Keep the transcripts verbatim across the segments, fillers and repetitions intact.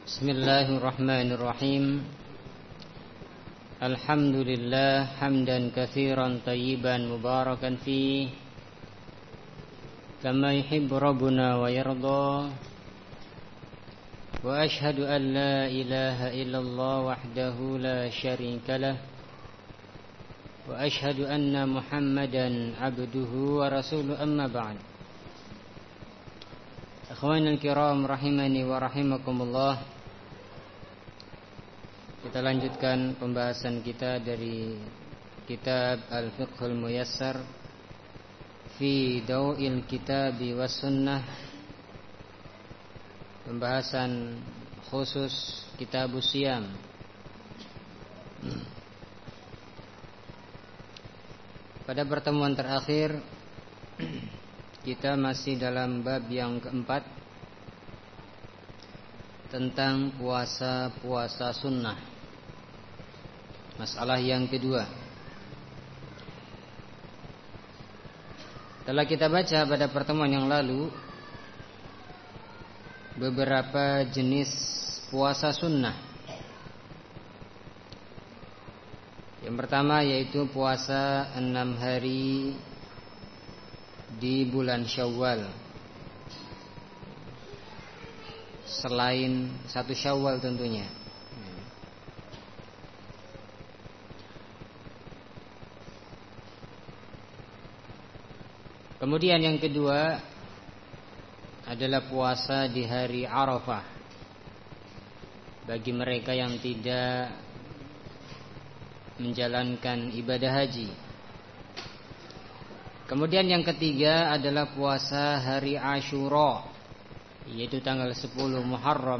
Bismillahirrahmanirrahim. Alhamdulillah hamdan katsiran tayyiban mubarakan fi kama yuhibbu rabbuna wa yarda. Wa ashhadu an la ilaha illallah wahdahu la syarika lah. Wa ashhadu anna Muhammadan abduhu wa rasuluhu, amma ba'd. Akhwanul kiram rahimani wa rahimakumullah. Kita lanjutkan pembahasan kita dari kitab Al-Fiqhul Muyassar fi Daw'il Kitabi was Sunnah. Pembahasan khusus Kitabus Siyam. Pada pertemuan terakhir kita masih dalam bab yang keempat tentang puasa-puasa sunnah. Masalah yang kedua, telah kita baca pada pertemuan yang lalu beberapa jenis puasa sunnah. Yang pertama yaitu puasa enam hari di bulan Syawal, selain satu Syawal tentunya. Kemudian yang kedua adalah puasa di hari Arafah bagi mereka yang tidak menjalankan ibadah haji. Kemudian yang ketiga adalah puasa hari Asyura, yaitu tanggal sepuluh Muharram.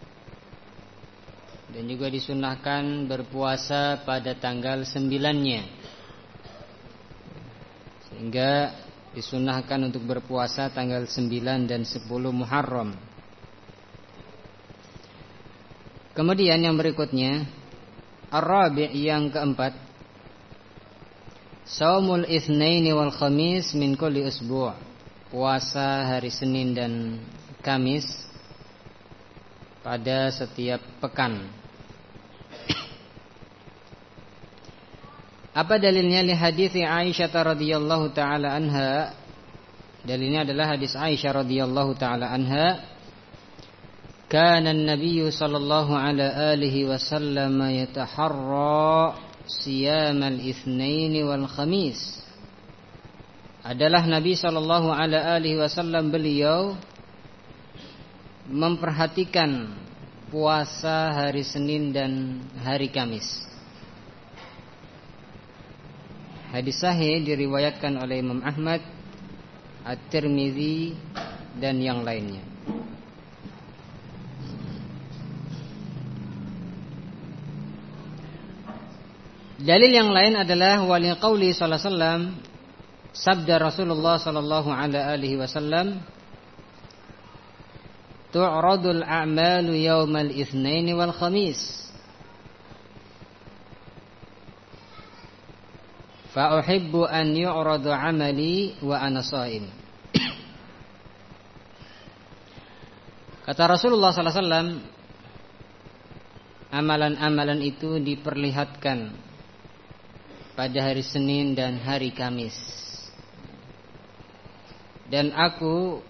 Dan juga disunahkan berpuasa pada tanggal sembilannya. Sehingga disunahkan untuk berpuasa tanggal sembilan dan sepuluh Muharram. Kemudian yang berikutnya, Ar-Rabi', yang keempat, Shaumul Itsnaini wal Khamis min kulli usbu', puasa hari Senin dan Kamis pada setiap pekan. Apa dalilnya? Li hadits Aisyah radhiyallahu taala anha. Dalilnya adalah hadis Aisyah radhiyallahu taala anha. Kana an-nabiy sallallahu ala alihi wasallam yataharra Siyam al-Itsnaini wal Khamis. Adalah Nabi sallallahu alaihi wasallam beliau memperhatikan puasa hari Senin dan hari Kamis. Hadis sahih diriwayatkan oleh Imam Ahmad, At-Tirmidzi dan yang lainnya. Dalil yang lain adalah wali qauli sallallahu alaihi wasallam, sabda Rasulullah sallallahu alaihi wasallam, tu'radul a'malu yaumal itsnaini wal khamis fa uhibbu an yu'radu 'amali wa ana sha'im. Kata Rasulullah sallallahu alaihi wasallam, amalan-amalan itu diperlihatkan pada hari Senin dan hari Kamis, dan aku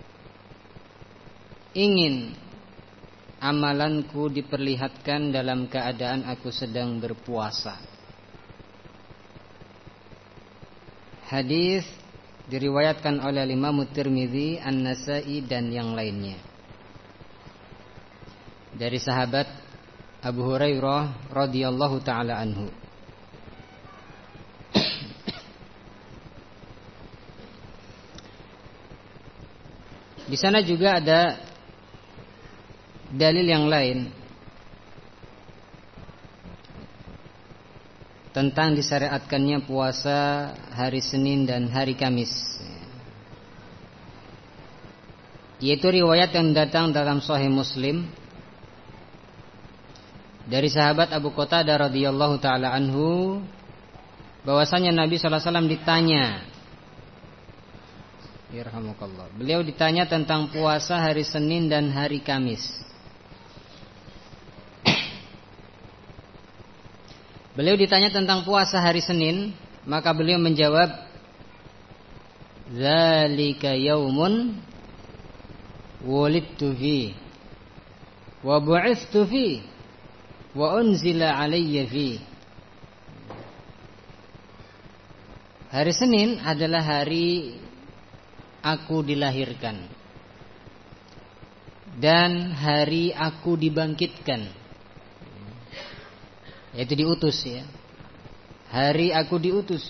ingin amalanku diperlihatkan dalam keadaan aku sedang berpuasa. Hadis diriwayatkan oleh Imam Tirmidzi, An-Nasa'i dan yang lainnya dari sahabat Abu Hurairah radhiyallahu taala anhu. Di sana juga ada dalil yang lain tentang disyariatkannya puasa hari Senin dan hari Kamis, yaitu riwayat yang datang dalam Sahih Muslim dari sahabat Abu Qatadah radhiyallahu taala anhu, bahwasanya Nabi sallallahu alaihi wasallam ditanya, Irhamukallah. Beliau ditanya tentang puasa hari Senin dan hari Kamis. Beliau ditanya tentang puasa hari Senin, maka beliau menjawab, "Dzalika yaumun wulidtu fi wa bu'ithtu fi wa unzila alayya fi." Hari Senin adalah hari aku dilahirkan dan hari aku dibangkitkan. Yaitu diutus ya. Hari aku diutus.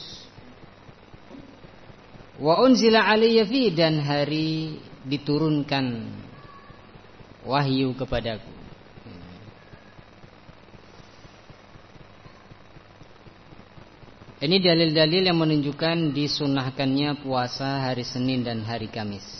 Wa unzila alayya fi, dan hari diturunkan wahyu kepadaku. Ini dalil-dalil yang menunjukkan disunahkannya puasa hari Senin dan hari Kamis.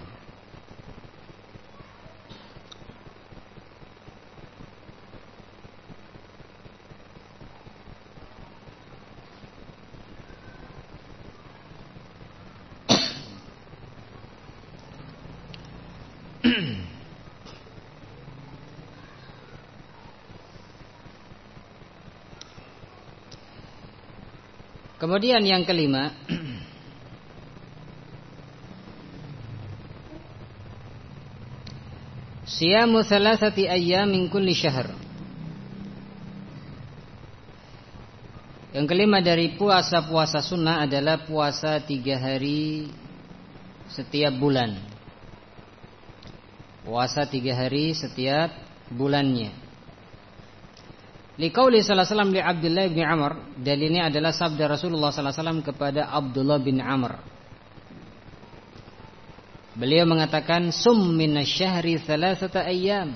Kemudian yang kelima, siyamu thalathati ayyam min kulli syahr. Yang kelima dari puasa-puasa sunnah adalah puasa tiga hari setiap bulan. Puasa tiga hari setiap bulannya. Liqauli sallallahu alaihi wasallam li Abdullah bin Amr, dalilnya adalah sabda Rasulullah sallallahu alaihi wasallam kepada Abdullah bin Amr. Beliau mengatakan, "Sum minasyahri thalathata ayyam,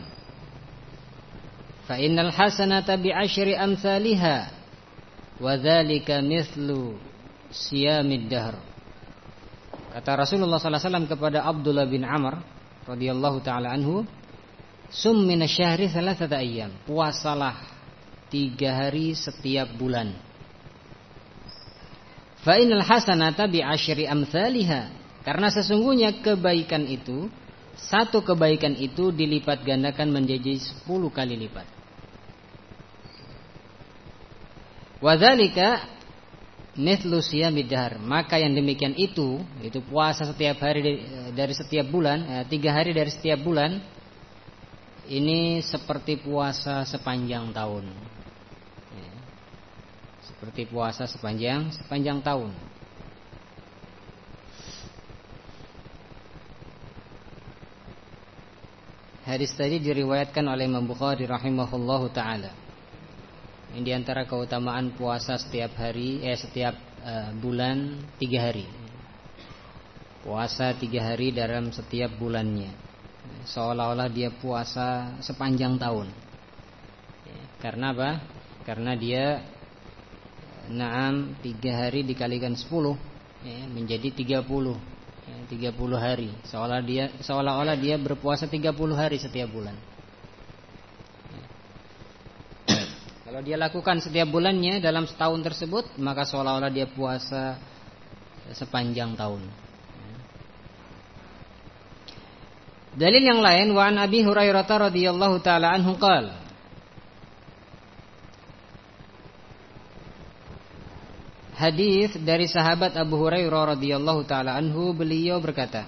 fa innal hasanata bi'asyri amsalha, wa dzalika mithlu siyamid dahr." Kata Rasulullah sallallahu alaihi wasallam kepada Abdullah bin Amr radhiyallahu taala anhu, "Sum minasyahri thalathata ayyam, puasalah tiga hari setiap bulan. Fa innal hasanata bi asyri amsalha, karena sesungguhnya kebaikan itu, satu kebaikan itu dilipat gandakan menjadi sepuluh kali lipat. Wa dzalika mithlu siyamid dahr, maka yang demikian itu, itu puasa setiap hari dari setiap bulan, tiga hari dari setiap bulan, ini seperti puasa sepanjang tahun. Seperti puasa sepanjang sepanjang tahun. Hadis tadi diriwayatkan oleh Imam Bukhari rahimahullahu taala. Ini di antara keutamaan puasa setiap hari, eh setiap uh, bulan tiga hari. Puasa tiga hari dalam setiap bulannya, seolah-olah dia puasa sepanjang tahun. Karena apa? Karena dia Naam, tiga hari dikalikan sepuluh ya, menjadi tiga puluh ya, tiga puluh hari. Seolah dia, seolah-olah dia berpuasa tiga puluh hari setiap bulan ya. Kalau dia lakukan setiap bulannya dalam setahun tersebut, maka seolah-olah dia puasa sepanjang tahun ya. Dalil yang lain, wa an Abi Hurairah radhiyallahu taala anhu qala, hadis dari sahabat Abu Hurairah radhiyallahu taala anhu, beliau berkata,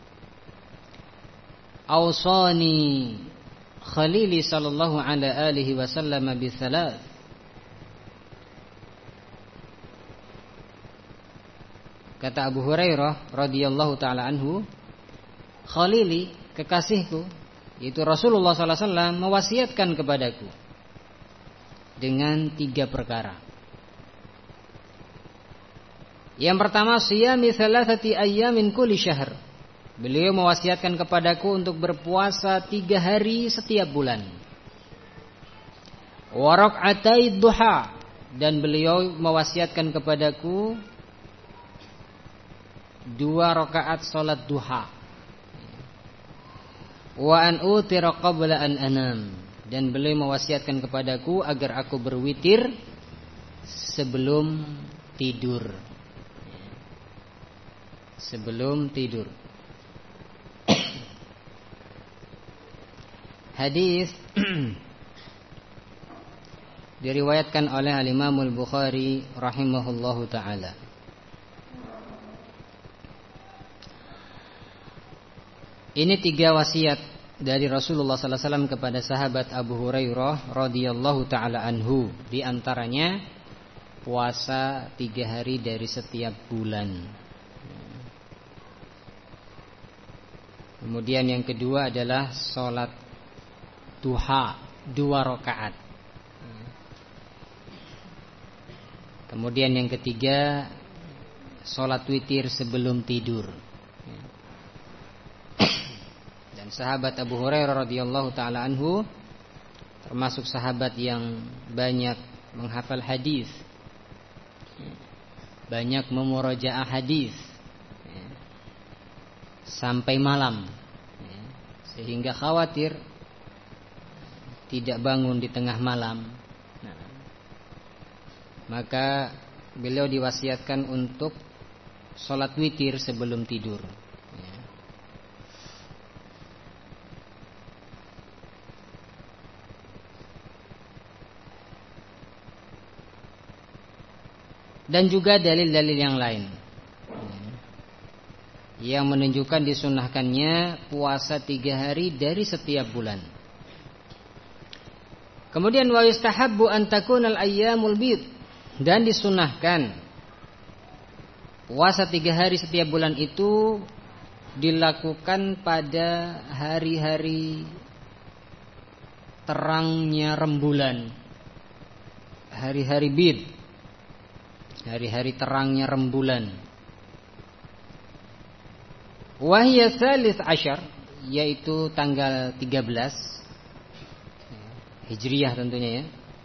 "Awsani Khalili sallallahu ala alihi wasallam bi thalath." Kata Abu Hurairah radhiyallahu taala anhu, Khalili, kekasihku, yaitu Rasulullah sallallahu alaihi wasallam, mewasiatkan kepadaku dengan tiga perkara. Yang pertama, siyami thalathati ayyamin kulli syahr. Beliau mewasiatkan kepadaku untuk berpuasa tiga hari setiap bulan. Wa rak'atai duha, dan beliau mewasiatkan kepadaku dua rakaat salat duha. Wa an utira qabla an anam, dan beliau mewasiatkan kepadaku agar aku berwitir sebelum tidur. Sebelum tidur. Hadis diriwayatkan oleh Al-Imam Al-Bukhari rahimahullahu taala. Ini tiga wasiat dari Rasulullah sallallahu alaihi wasallam kepada sahabat Abu Hurairah radhiyallahu taala anhu. Di antaranya puasa tiga hari dari setiap bulan. Kemudian yang kedua adalah sholat duha dua rakaat. Kemudian yang ketiga sholat witir sebelum tidur. Dan sahabat Abu Hurairah radhiyallahu taala anhu termasuk sahabat yang banyak menghafal hadis, banyak memurajaah hadis sampai malam, sehingga khawatir tidak bangun di tengah malam. Nah, maka beliau diwasiatkan untuk sholat witir sebelum tidur. Dan juga dalil-dalil yang lain yang menunjukkan disunahkannya puasa tiga hari dari setiap bulan. Kemudian wa yustahabbu an takunal ayyamul bid, dan disunahkan puasa tiga hari setiap bulan itu dilakukan pada hari-hari terangnya rembulan, hari-hari bid, hari-hari terangnya rembulan. Wahya tsalits asyar, yaitu tanggal tiga belas Hijriyah tentunya ya.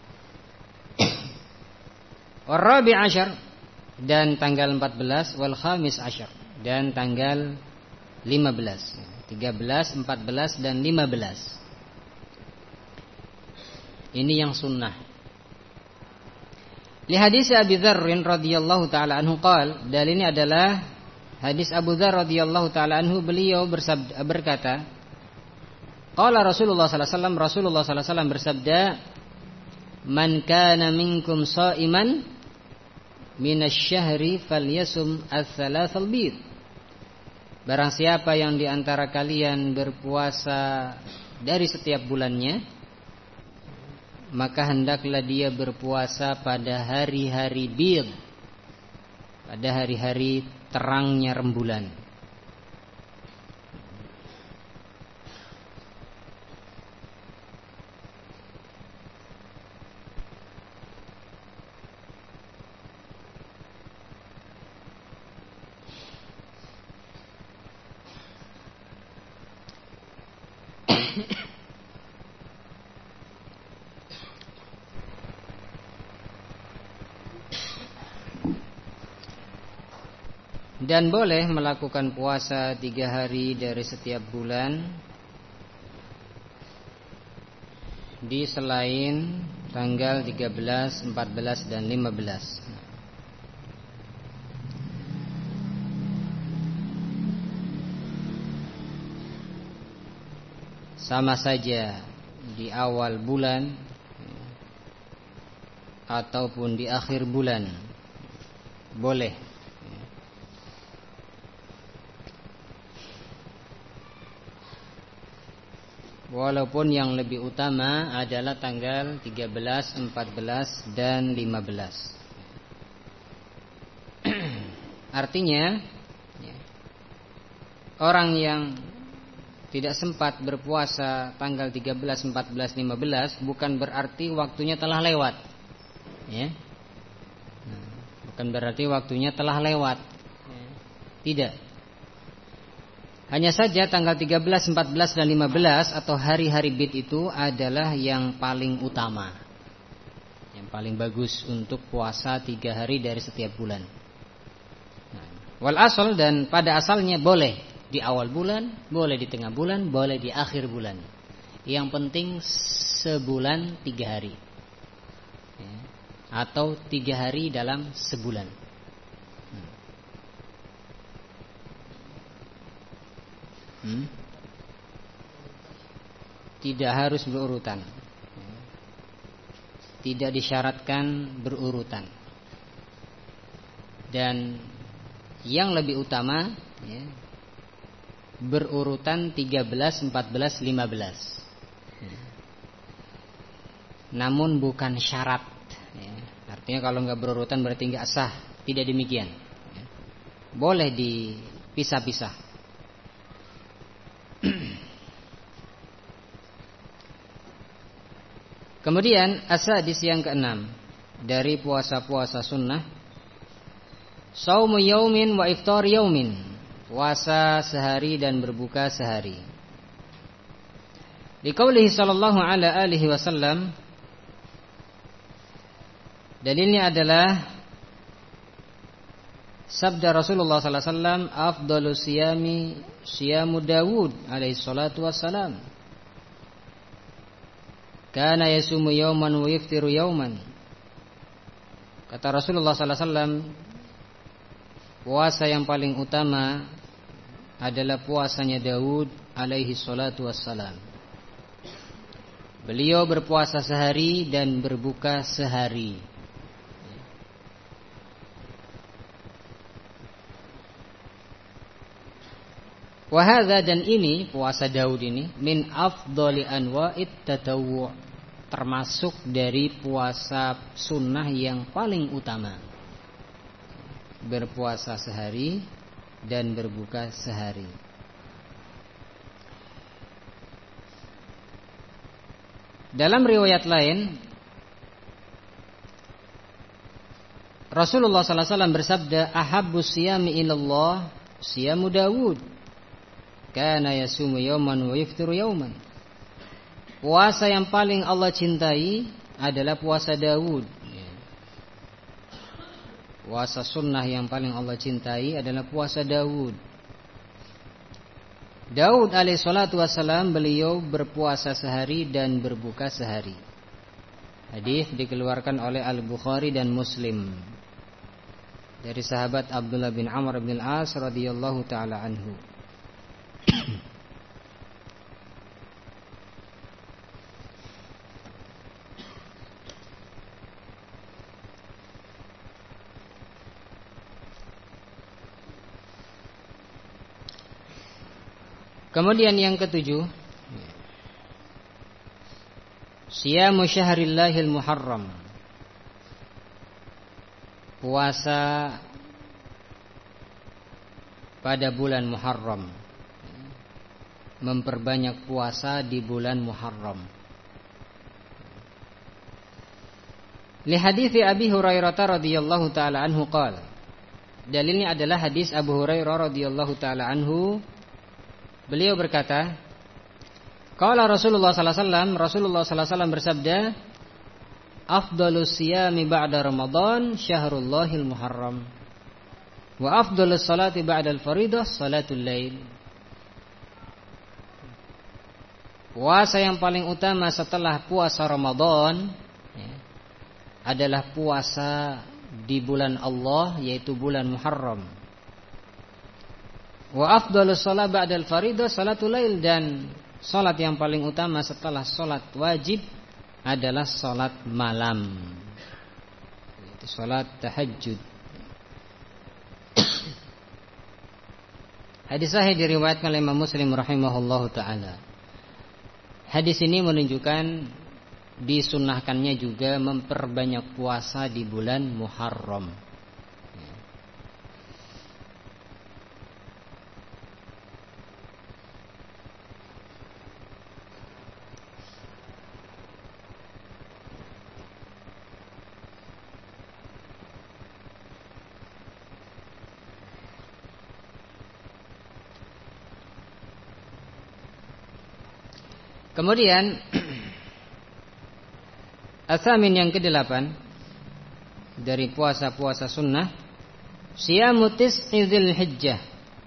Warabi asyar, dan tanggal empat belas. Wal khamis asyar, dan tanggal lima belas. tiga belas, empat belas dan lima belas. Ini yang sunnah. Li hadis Abi Dzar radhiyallahu taala anhu qala, dan ini adalah hadis Abu Dzar radhiyallahu taala anhu, beliau bersabda, berkata, qala Rasulullah sallallahu alaihi wasallam, Rasulullah sallallahu alaihi wasallam bersabda, man kana minkum sha'iman minasy-syahri falyasum ats-tsalatsal bid. Barang siapa yang di antara kalian berpuasa dari setiap bulannya, maka hendaklah dia berpuasa pada hari-hari bid, pada hari-hari terangnya rembulan. Dan boleh melakukan puasa tiga hari dari setiap bulan di selain tanggal tiga belas, empat belas dan lima belas. Sama saja di awal bulan ataupun di akhir bulan, boleh. Walaupun yang lebih utama adalah tanggal tiga belas, empat belas dan lima belas. Artinya orang yang tidak sempat berpuasa tanggal tiga belas, empat belas, lima belas bukan berarti waktunya telah lewat, ya. Bukan berarti waktunya telah lewat, tidak. Hanya saja tanggal tiga belas, empat belas dan lima belas atau hari-hari bid itu adalah yang paling utama, yang paling bagus untuk puasa tiga hari dari setiap bulan. Nah, wal asal, dan pada asalnya boleh di awal bulan, boleh di tengah bulan, boleh di akhir bulan. Yang penting sebulan tiga hari, ya, atau tiga hari dalam sebulan. Hmm? Tidak harus berurutan. tidak disyaratkan berurutan. Dan yang lebih utama ya, berurutan tiga belas, empat belas, lima belas. Namun bukan syarat ya. Artinya kalau nggak berurutan berarti nggak sah. Tidak demikian ya. Boleh dipisah-pisah. Kemudian as-sadis yang keenam dari puasa-puasa sunnah, shaumu yaumin wa iftar yaumin, puasa sehari dan berbuka sehari. Liqaulihi sallallahu ala alihi wasallam, dalilnya adalah sabda Rasulullah sallallahu alaihi wasallam, afdalus siyami siyamu Dawud alaihi salatu wassalam. Kana yasumu yauman wa yaftiru yauman. Kata Rasulullah sallallahu alaihi wasallam, puasa yang paling utama adalah puasanya Daud alaihi salatu wassalam. Beliau berpuasa sehari dan berbuka sehari. Wahada, dan ini puasa Daud ini min afdali anwa'it tatawwu', termasuk dari puasa sunnah yang paling utama. Berpuasa sehari dan berbuka sehari. Dalam riwayat lain, Rasulullah sallallahu alaihi wasallam bersabda, ahabbus siyami ilallah siyamu Dawud, kana yasumu yauman wa yaftiru yauman. Puasa yang paling Allah cintai adalah puasa Daud. Puasa sunnah yang paling Allah cintai adalah puasa Daud. Daud alaihi salatu wassalam, beliau berpuasa sehari dan berbuka sehari. Hadis dikeluarkan oleh Al-Bukhari dan Muslim dari sahabat Abdullah bin Amr bin Al-As radhiyallahu taala anhu. Kemudian yang ketujuh, siyamu syahrillahil muharram, puasa pada bulan Muharram, memperbanyak puasa di bulan Muharram. Li hadithi Abi Hurairah radhiyallahu taala anhu qala, dalilnya adalah hadis Abu Hurairah radhiyallahu taala anhu. Beliau berkata, qala Rasulullah sallallahu alaihi wasallam, Rasulullah sallallahu alaihi wasallam bersabda, afdalus siyami ba'da Ramadan syahrullahil muharram, wa afdalus salati ba'dal faridah salatul lail. Puasa yang paling utama setelah puasa Ramadan ya, adalah puasa di bulan Allah, yaitu bulan Muharram. Wa afdalus shalah ba'dal faridah salatul lail, dan salat yang paling utama setelah salat wajib adalah salat malam, yaitu salat tahajud. Hadis sahih diriwayatkan oleh Imam Muslim rahimahullahu taala. Hadis ini menunjukkan disunnahkannya juga memperbanyak puasa di bulan Muharram. Kemudian asamin yang kedelapan dari puasa-puasa sunnah, siyamu tis'i Dzulhijjah,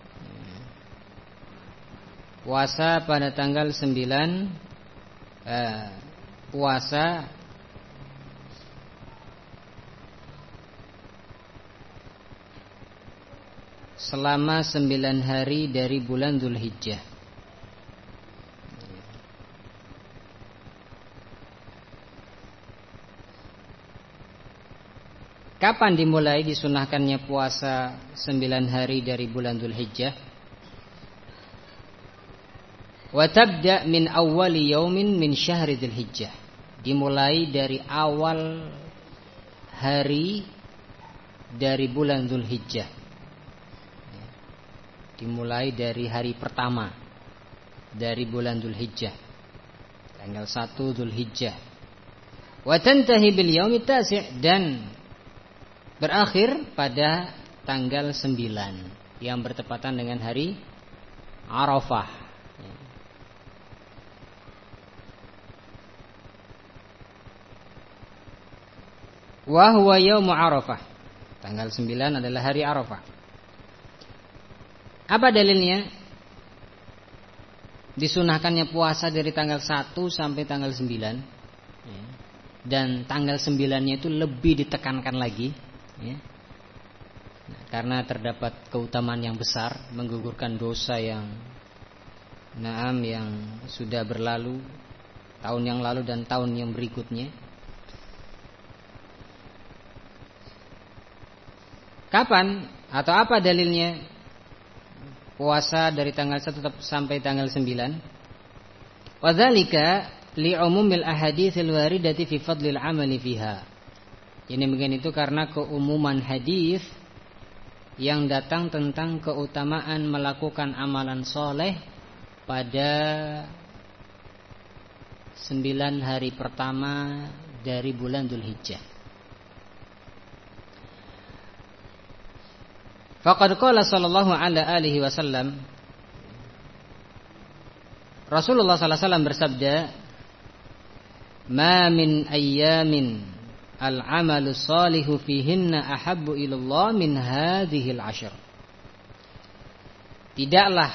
puasa pada tanggal sembilan, eh, puasa selama sembilan hari dari bulan Dzulhijjah. Kapan dimulai disunahkannya puasa sembilan hari dari bulan Dzulhijjah? Wa tabda min awwali yaumin min syahri Dzulhijjah. Dimulai dari awal hari dari bulan Dzulhijjah. Dimulai dari hari pertama dari bulan Dzulhijjah, tanggal satu Dzulhijjah. Wa tantahi bil yaumi tasi', dan berakhir pada tanggal sembilan yang bertepatan dengan hari Arafah. Wa huwa yaumu Arafah. Tanggal sembilan adalah hari Arafah. Apa dalilnya? Disunahkannya puasa dari tanggal satu sampai tanggal sembilan. Dan tanggal sembilannya itu lebih ditekankan lagi. Ya. Nah, karena terdapat keutamaan yang besar, menggugurkan dosa yang naam yang sudah berlalu, tahun yang lalu dan tahun yang berikutnya. Kapan atau apa dalilnya puasa dari tanggal satu sampai tanggal sembilan? Wa dzalika li'umumil ahaditsil waridati fi fadlil amali fiha. Ini begini itu karena keumuman hadis yang datang tentang keutamaan melakukan amalan soleh pada sembilan hari pertama dari bulan Dzulhijjah. Faqad qala sallallahu alaihi wasallam, Rasulullah sallallahu alaihi wasallam bersabda, "Ma min ayyamin al-amalu salihu fihinna ahabbu ilallah min hadhil ashr." Tidaklah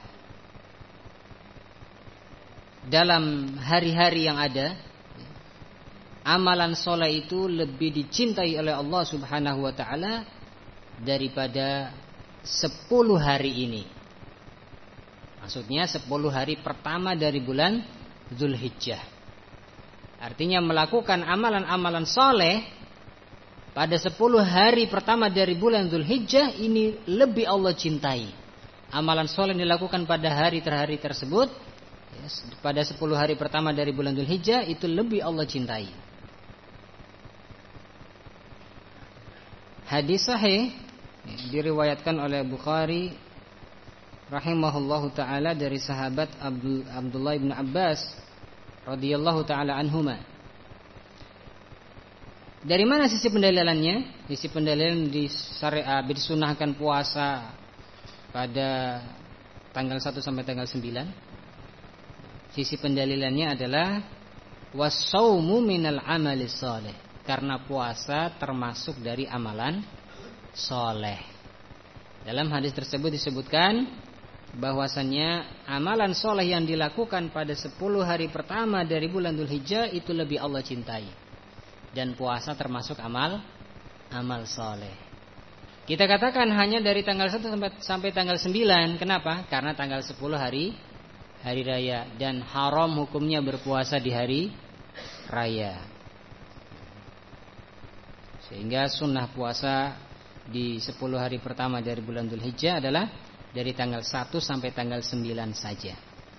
dalam hari-hari yang ada amalan soleh itu lebih dicintai oleh Allah Subhanahu wa ta'ala daripada sepuluh hari ini. Maksudnya sepuluh hari pertama dari bulan Dzulhijjah. Artinya melakukan amalan-amalan soleh pada sepuluh hari pertama dari bulan Dzulhijjah ini lebih Allah cintai. Amalan soleh yang dilakukan pada hari terhari tersebut, pada sepuluh hari pertama dari bulan Dzulhijjah itu lebih Allah cintai. Hadis sahih diriwayatkan oleh Bukhari rahimahullahu taala dari sahabat Abdullah bin Abbas radhiyallahu taala anhuma. Dari mana sisi pendalilannya? Sisi pendalilan di syariat disunahkan puasa pada tanggal satu sampai tanggal sembilan. Sisi pendalilannya adalah was-shaumu minal amali shalih. Karena puasa termasuk dari amalan soleh. Dalam hadis tersebut disebutkan bahwasannya amalan soleh yang dilakukan pada sepuluh hari pertama dari bulan Dzulhijjah itu lebih Allah cintai. Dan puasa termasuk amal amal soleh. Kita katakan hanya dari tanggal satu sampai, sampai tanggal sembilan. Kenapa? Karena tanggal sepuluh hari hari raya. Dan haram hukumnya berpuasa di hari raya. Sehingga sunnah puasa di sepuluh hari pertama dari bulan Dzulhijjah adalah dari tanggal satu sampai tanggal sembilan saja.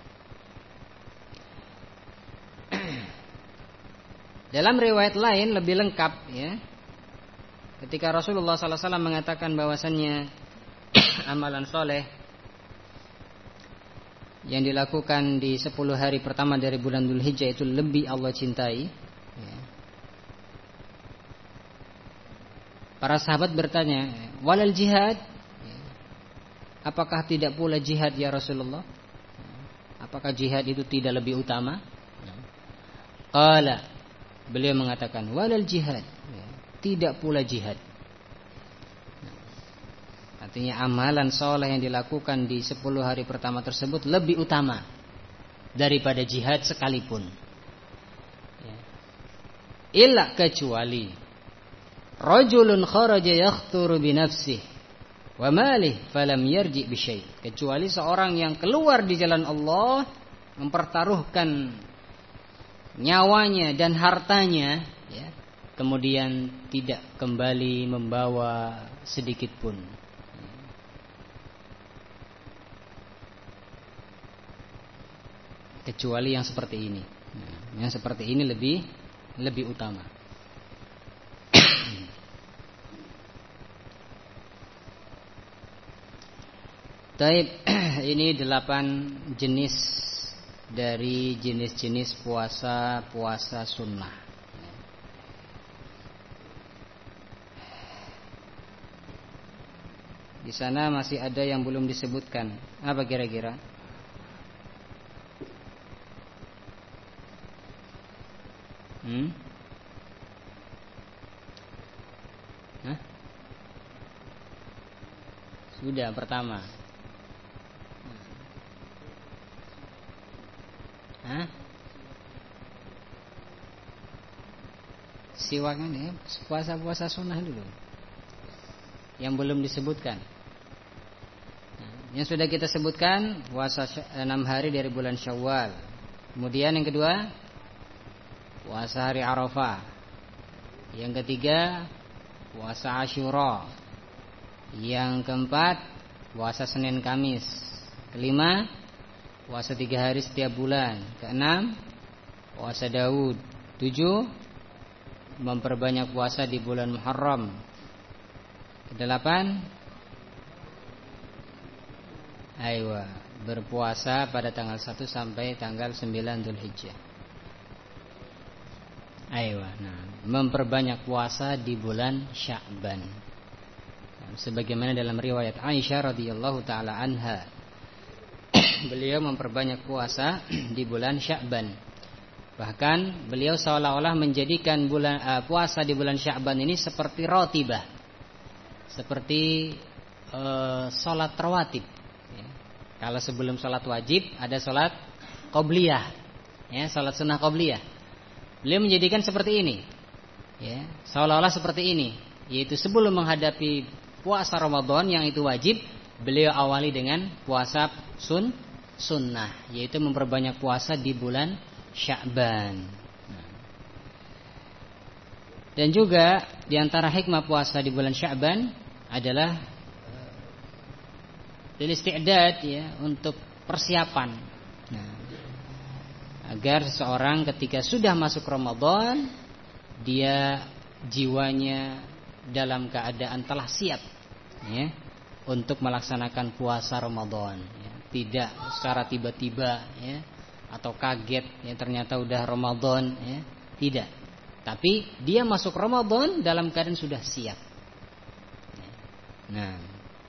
Dalam riwayat lain lebih lengkap ya. Ketika Rasulullah sallallahu alaihi wasallam mengatakan bahwasannya amalan soleh yang dilakukan di sepuluh hari pertama dari bulan Dzulhijjah itu lebih Allah cintai ya. Para sahabat bertanya, walal jihad? Apakah tidak pula jihad ya Rasulullah? Apakah jihad itu tidak lebih utama? Qala, beliau mengatakan walal jihad, tidak pula jihad. Artinya amalan soleh yang dilakukan di sepuluh hari pertama tersebut lebih utama daripada jihad sekalipun. Illa kecuali rajulun kharaja yakhturu bi nafsihi wa malih falam yarji bi syai'. Kecuali seorang yang keluar di jalan Allah mempertaruhkan nyawanya dan hartanya ya, kemudian tidak kembali membawa sedikit pun. Kecuali yang seperti ini. Yang seperti ini lebih lebih utama. Taib, ini delapan jenis dari jenis-jenis puasa-puasa sunnah. Di sana masih ada yang belum disebutkan. Apa kira-kira? Hmm? Hah? Sudah pertama. Hah? Siwak ini puasa-puasa sunnah dulu. Yang belum disebutkan. Yang sudah kita sebutkan puasa enam hari dari bulan Syawal. Kemudian yang kedua, puasa hari Arafah. Yang ketiga, puasa Asyura. Yang keempat, puasa Senin Kamis. Kelima, puasa tiga hari setiap bulan. Keenam, puasa Daud. Tujuh, memperbanyak puasa di bulan Muharram. Kedelapan, aywa, berpuasa pada tanggal satu sampai tanggal sembilan Dzulhijjah. Aywa, nah, memperbanyak puasa di bulan Sya'ban. Sebagaimana dalam riwayat Aisyah radhiyallahu taala anha, beliau memperbanyak puasa di bulan Sya'ban. Bahkan beliau seolah-olah menjadikan bulan uh, puasa di bulan Sya'ban ini seperti rotibah, seperti uh, sholat rawatib. Ya. Kalau sebelum sholat wajib ada sholat qobliyah, ya, sholat sunnah qobliyah. Beliau menjadikan seperti ini, ya, seolah-olah seperti ini, yaitu sebelum menghadapi puasa Ramadan yang itu wajib, beliau awali dengan puasa sun sunnah, yaitu memperbanyak puasa di bulan Sya'ban. Dan juga diantara hikmah puasa di bulan Sya'ban adalah al-isti'dad, ya, untuk persiapan. Nah, agar seseorang ketika sudah masuk Ramadan, dia jiwanya dalam keadaan telah siap, ya, untuk melaksanakan puasa Ramadan, ya. Tidak secara tiba-tiba, ya, atau kaget, ya, ternyata udah Ramadan, ya. Tidak. Tapi dia masuk Ramadan dalam keadaan sudah siap. Nah,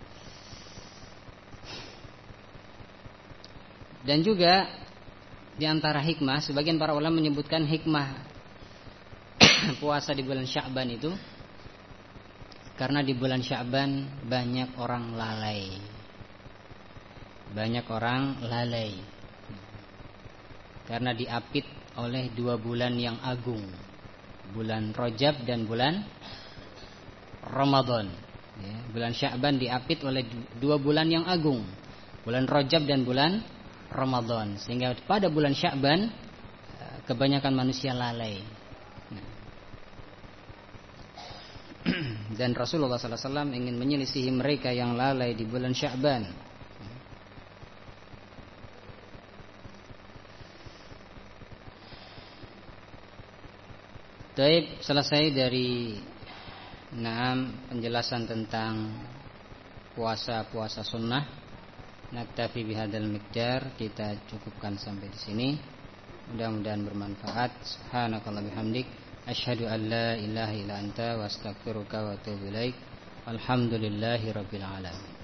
dan juga di antara hikmah, sebagian para ulama menyebutkan hikmah puasa di bulan Sya'ban itu karena di bulan Sya'ban banyak orang lalai. Banyak orang lalai. Karena diapit oleh dua bulan yang agung, bulan Rajab dan bulan Ramadan. Ya, bulan Sya'ban diapit oleh dua bulan yang agung, bulan Rajab dan bulan Ramadan. Sehingga pada bulan Sya'ban kebanyakan manusia lalai. Nah. Dan Rasulullah sallallahu alaihi wasallam ingin menyelisihi mereka yang lalai di bulan Sya'ban. Baik, selesai dari enam penjelasan tentang puasa-puasa sunnah. Naktafi bihadzal miqdar, kita cukupkan sampai di sini. Mudah-mudahan bermanfaat. Subhanakallah bihamdik, asyhadu an la ilaha illa anta wa astaghfiruka wa atubu ilaik. Alhamdulillahirabbil alamin.